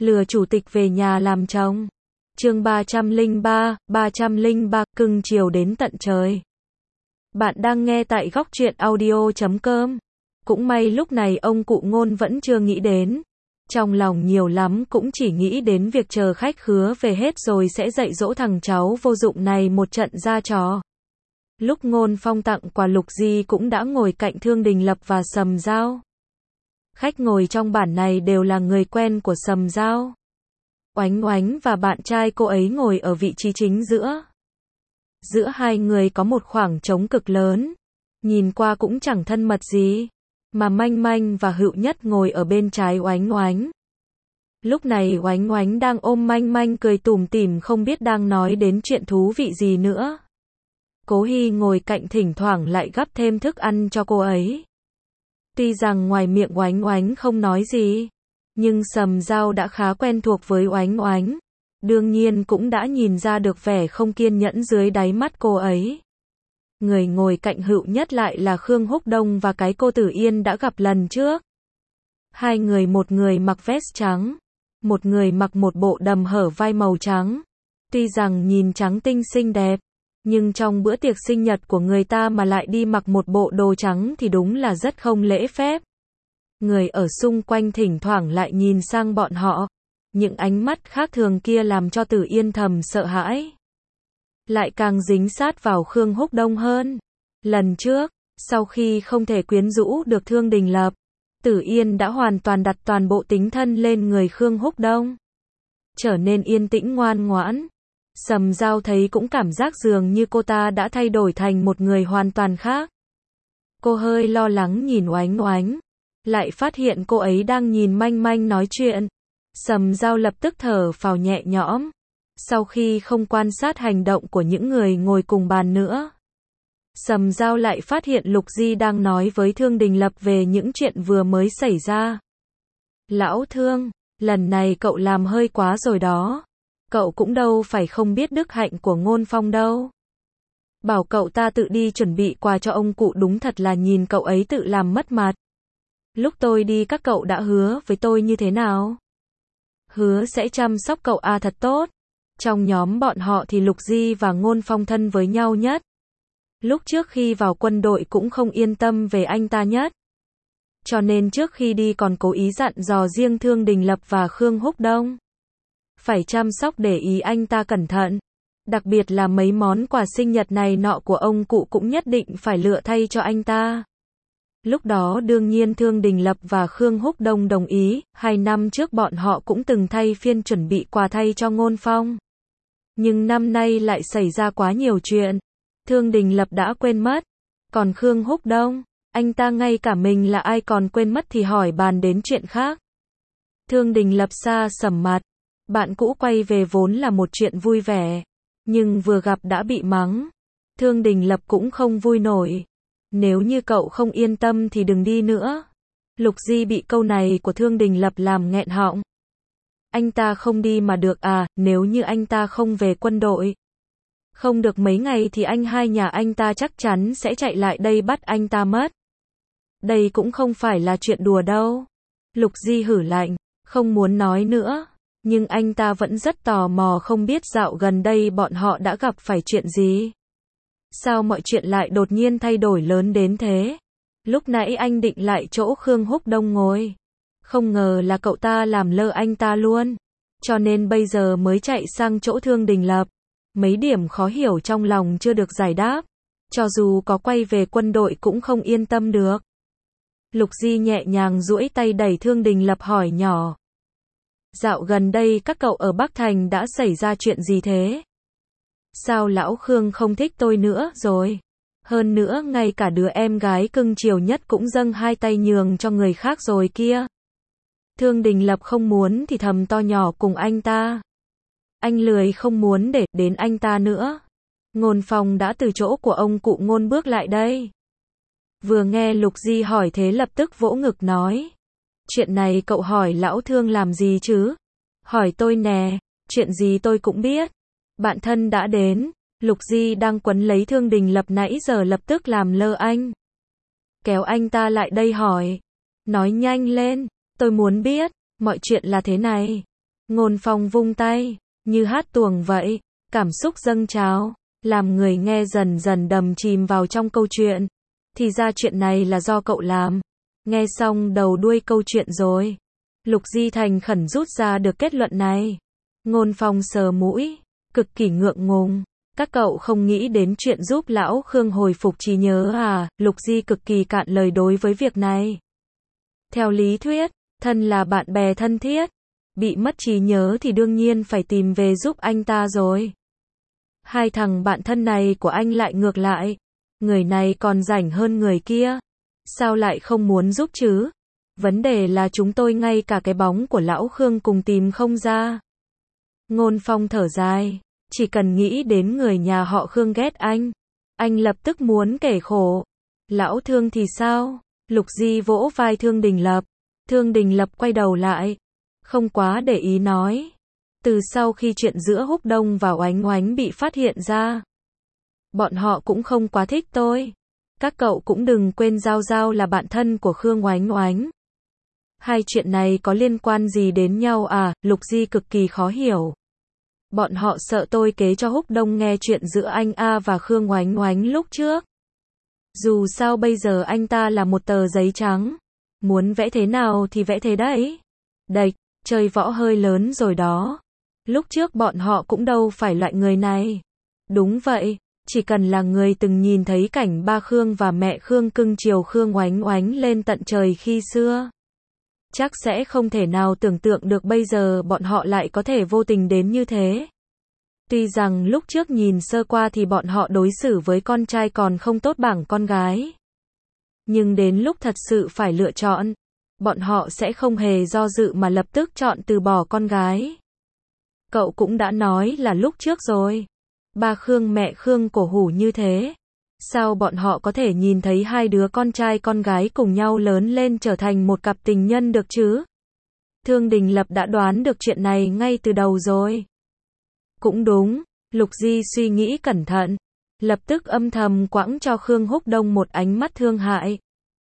Lừa chủ tịch về nhà làm chồng. Chương 303, cưng chiều đến tận trời. Bạn đang nghe tại góc truyện audio.com. Cũng may lúc này ông cụ Ngôn vẫn chưa nghĩ đến. Trong lòng nhiều lắm cũng chỉ nghĩ đến việc chờ khách khứa về hết rồi sẽ dạy dỗ thằng cháu vô dụng này một trận ra trò. Lúc Ngôn Phong tặng quà Lục Di cũng đã ngồi cạnh Thương Đình Lập và Sầm Dao. Khách ngồi trong bản này đều là người quen của Sầm Dao. Oánh Oánh và bạn trai cô ấy ngồi ở vị trí chính giữa. Giữa hai người có một khoảng trống cực lớn. Nhìn qua cũng chẳng thân mật gì. Mà Manh Manh và Hữu Nhất ngồi ở bên trái Oánh Oánh. Lúc này Oánh Oánh đang ôm Manh Manh cười tủm tỉm không biết đang nói đến chuyện thú vị gì nữa. Cố Hy ngồi cạnh thỉnh thoảng lại gắp thêm thức ăn cho cô ấy. Tuy rằng ngoài miệng Oánh Oánh không nói gì, nhưng Sầm Dao đã khá quen thuộc với Oánh Oánh. Đương nhiên cũng đã nhìn ra được vẻ không kiên nhẫn dưới đáy mắt cô ấy. Người ngồi cạnh Hữu Nhất lại là Khương Húc Đông và cái cô Tử Yên đã gặp lần trước. Hai người, một người mặc vest trắng, một người mặc một bộ đầm hở vai màu trắng. Tuy rằng nhìn trắng tinh xinh đẹp, nhưng trong bữa tiệc sinh nhật của người ta mà lại đi mặc một bộ đồ trắng thì đúng là rất không lễ phép. Người ở xung quanh thỉnh thoảng lại nhìn sang bọn họ. Những ánh mắt khác thường kia làm cho Tử Yên thầm sợ hãi. Lại càng dính sát vào Khương Húc Đông hơn. Lần trước, sau khi không thể quyến rũ được Thương Đình Lập, Tử Yên đã hoàn toàn đặt toàn bộ tính thân lên người Khương Húc Đông. Trở nên yên tĩnh ngoan ngoãn. Sầm Dao thấy cũng cảm giác dường như cô ta đã thay đổi thành một người hoàn toàn khác. Cô hơi lo lắng nhìn Oánh Oánh. Lại phát hiện cô ấy đang nhìn Manh Manh nói chuyện. Sầm Dao lập tức thở phào nhẹ nhõm. Sau khi không quan sát hành động của những người ngồi cùng bàn nữa, Sầm Dao lại phát hiện Lục Di đang nói với Thương Đình Lập về những chuyện vừa mới xảy ra. Lão Thương, lần này cậu làm hơi quá rồi đó. Cậu cũng đâu phải không biết đức hạnh của Ngôn Phong đâu. Bảo cậu ta tự đi chuẩn bị quà cho ông cụ đúng thật là nhìn cậu ấy tự làm mất mặt. Lúc tôi đi các cậu đã hứa với tôi như thế nào? Hứa sẽ chăm sóc cậu thật tốt. Trong nhóm bọn họ thì Lục Di và Ngôn Phong thân với nhau nhất. Lúc trước khi vào quân đội cũng không yên tâm về anh ta nhất. Cho nên trước khi đi còn cố ý dặn dò riêng Thương Đình Lập và Khương Húc Đông. Phải chăm sóc để ý anh ta cẩn thận. Đặc biệt là mấy món quà sinh nhật này nọ của ông cụ cũng nhất định phải lựa thay cho anh ta. Lúc đó đương nhiên Thương Đình Lập và Khương Húc Đông đồng ý, 2 năm trước bọn họ cũng từng thay phiên chuẩn bị quà thay cho Ngôn Phong. Nhưng năm nay lại xảy ra quá nhiều chuyện. Thương Đình Lập đã quên mất. Còn Khương Húc Đông, anh ta ngay cả mình là ai còn quên mất thì hỏi bàn đến chuyện khác. Thương Đình Lập xa sầm mặt. Bạn cũ quay về vốn là một chuyện vui vẻ. Nhưng vừa gặp đã bị mắng. Thương Đình Lập cũng không vui nổi. Nếu như cậu không yên tâm thì đừng đi nữa. Lục Di bị câu này của Thương Đình Lập làm nghẹn họng. Anh ta không đi mà được nếu như anh ta không về quân đội. Không được mấy ngày thì hai nhà anh ta chắc chắn sẽ chạy lại đây bắt anh ta mất. Đây cũng không phải là chuyện đùa đâu. Lục Di hử lạnh, không muốn nói nữa. Nhưng anh ta vẫn rất tò mò không biết dạo gần đây bọn họ đã gặp phải chuyện gì. Sao mọi chuyện lại đột nhiên thay đổi lớn đến thế? Lúc nãy anh định lại chỗ Khương Húc Đông ngồi. Không ngờ là cậu ta làm lơ anh ta luôn. Cho nên bây giờ mới chạy sang chỗ Thương Đình Lập. Mấy điểm khó hiểu trong lòng chưa được giải đáp. Cho dù có quay về quân đội cũng không yên tâm được. Lục Di nhẹ nhàng duỗi tay đẩy Thương Đình Lập hỏi nhỏ. Dạo gần đây các cậu ở Bắc Thành đã xảy ra chuyện gì thế? Sao lão Khương không thích tôi nữa rồi? Hơn nữa ngay cả đứa em gái cưng chiều nhất cũng dâng 2 tay nhường cho người khác rồi kia. Thương Đình Lập không muốn thì thầm to nhỏ cùng anh ta. Anh lười không muốn để đến anh ta nữa. Ngôn Phong đã từ chỗ của ông cụ Ngôn bước lại đây. Vừa nghe Lục Di hỏi thế lập tức vỗ ngực nói. Chuyện này cậu hỏi lão Thương làm gì chứ? Hỏi tôi nè, chuyện gì tôi cũng biết. Bạn thân đã đến. Lục Di đang quấn lấy Thương Đình Lập nãy giờ lập tức làm lơ anh. Kéo anh ta lại đây hỏi. Nói nhanh lên, tôi muốn biết, mọi chuyện là thế này. Ngôn Phong vung tay, như hát tuồng vậy, cảm xúc dâng trào, làm người nghe dần dần đắm chìm vào trong câu chuyện. Thì ra chuyện này là do cậu làm. Nghe xong đầu đuôi câu chuyện rồi. Lục Di thành khẩn rút ra được kết luận này. Ngôn Phong sờ mũi, cực kỳ ngượng ngùng. Các cậu không nghĩ đến chuyện giúp lão Khương hồi phục trí nhớ à? Lục Di cực kỳ cạn lời đối với việc này. Theo lý thuyết, thân là bạn bè thân thiết, bị mất trí nhớ thì đương nhiên phải tìm về giúp anh ta rồi. Hai thằng bạn thân này của anh lại ngược lại. Người này còn rảnh hơn người kia. Sao lại không muốn giúp chứ? Vấn đề là chúng tôi ngay cả cái bóng của lão Khương cùng tìm không ra. Ngôn Phong thở dài. Chỉ cần nghĩ đến người nhà họ Khương ghét anh lập tức muốn kể khổ. Lão Thương thì sao? Lục Di vỗ vai Thương Đình Lập. Thương Đình Lập quay đầu lại, không quá để ý nói. Từ sau khi chuyện giữa Húc Đông và Oánh Oánh bị phát hiện ra, bọn họ cũng không quá thích tôi. Các cậu cũng đừng quên Giao Giao là bạn thân của Khương Oánh Oánh. Hai chuyện này có liên quan gì đến nhau à? Lục Di cực kỳ khó hiểu. Bọn họ sợ tôi kể cho Húc Đông nghe chuyện giữa anh A và Khương Oánh Oánh lúc trước. Dù sao bây giờ anh ta là một tờ giấy trắng. Muốn vẽ thế nào thì vẽ thế đấy. Đệch, chơi võ hơi lớn rồi đó. Lúc trước bọn họ cũng đâu phải loại người này. Đúng vậy, chỉ cần là người từng nhìn thấy cảnh ba Khương và mẹ Khương cưng chiều Khương Oánh Oánh lên tận trời khi xưa, chắc sẽ không thể nào tưởng tượng được bây giờ bọn họ lại có thể vô tình đến như thế. Tuy rằng lúc trước nhìn sơ qua thì bọn họ đối xử với con trai còn không tốt bằng con gái. Nhưng đến lúc thật sự phải lựa chọn, bọn họ sẽ không hề do dự mà lập tức chọn từ bỏ con gái. Cậu cũng đã nói là lúc trước rồi. Ba Khương mẹ Khương cổ hủ như thế. Sao bọn họ có thể nhìn thấy hai đứa con trai con gái cùng nhau lớn lên trở thành một cặp tình nhân được chứ? Thương Đình Lập đã đoán được chuyện này ngay từ đầu rồi. Cũng đúng, Lục Di suy nghĩ cẩn thận, lập tức âm thầm quãng cho Khương Húc Đông một ánh mắt thương hại.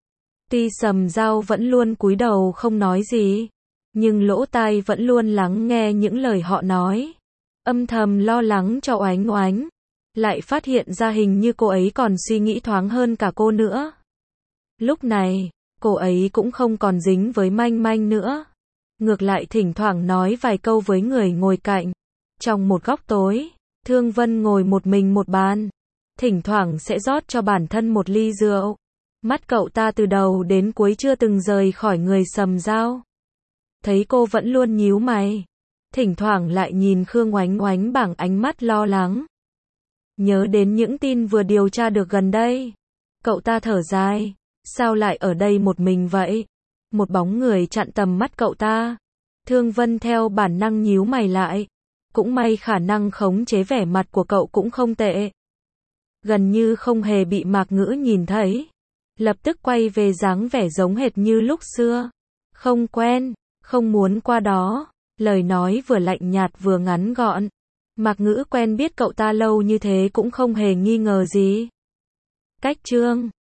Tuy Sầm Giao vẫn luôn cúi đầu không nói gì, nhưng lỗ tai vẫn luôn lắng nghe những lời họ nói. Âm thầm lo lắng cho Oánh Oánh, lại phát hiện ra hình như cô ấy còn suy nghĩ thoáng hơn cả cô nữa. Lúc này, cô ấy cũng không còn dính với Manh Manh nữa. Ngược lại thỉnh thoảng nói vài câu với người ngồi cạnh. Trong một góc tối, Thương Vân ngồi một mình một bàn. Thỉnh thoảng sẽ rót cho bản thân một ly rượu. Mắt cậu ta từ đầu đến cuối chưa từng rời khỏi người Sầm Giao. Thấy cô vẫn luôn nhíu mày. Thỉnh thoảng lại nhìn Khương Oánh Oánh bằng ánh mắt lo lắng. Nhớ đến những tin vừa điều tra được gần đây. Cậu ta thở dài. Sao lại ở đây một mình vậy? Một bóng người chặn tầm mắt cậu ta. Thương Vân theo bản năng nhíu mày lại. Cũng may khả năng khống chế vẻ mặt của cậu cũng không tệ. Gần như không hề bị Mạc Ngữ nhìn thấy. Lập tức quay về dáng vẻ giống hệt như lúc xưa. Không quen, không muốn qua đó. Lời nói vừa lạnh nhạt vừa ngắn gọn. Mạc Ngữ quen biết cậu ta lâu như thế cũng không hề nghi ngờ gì. Cách chương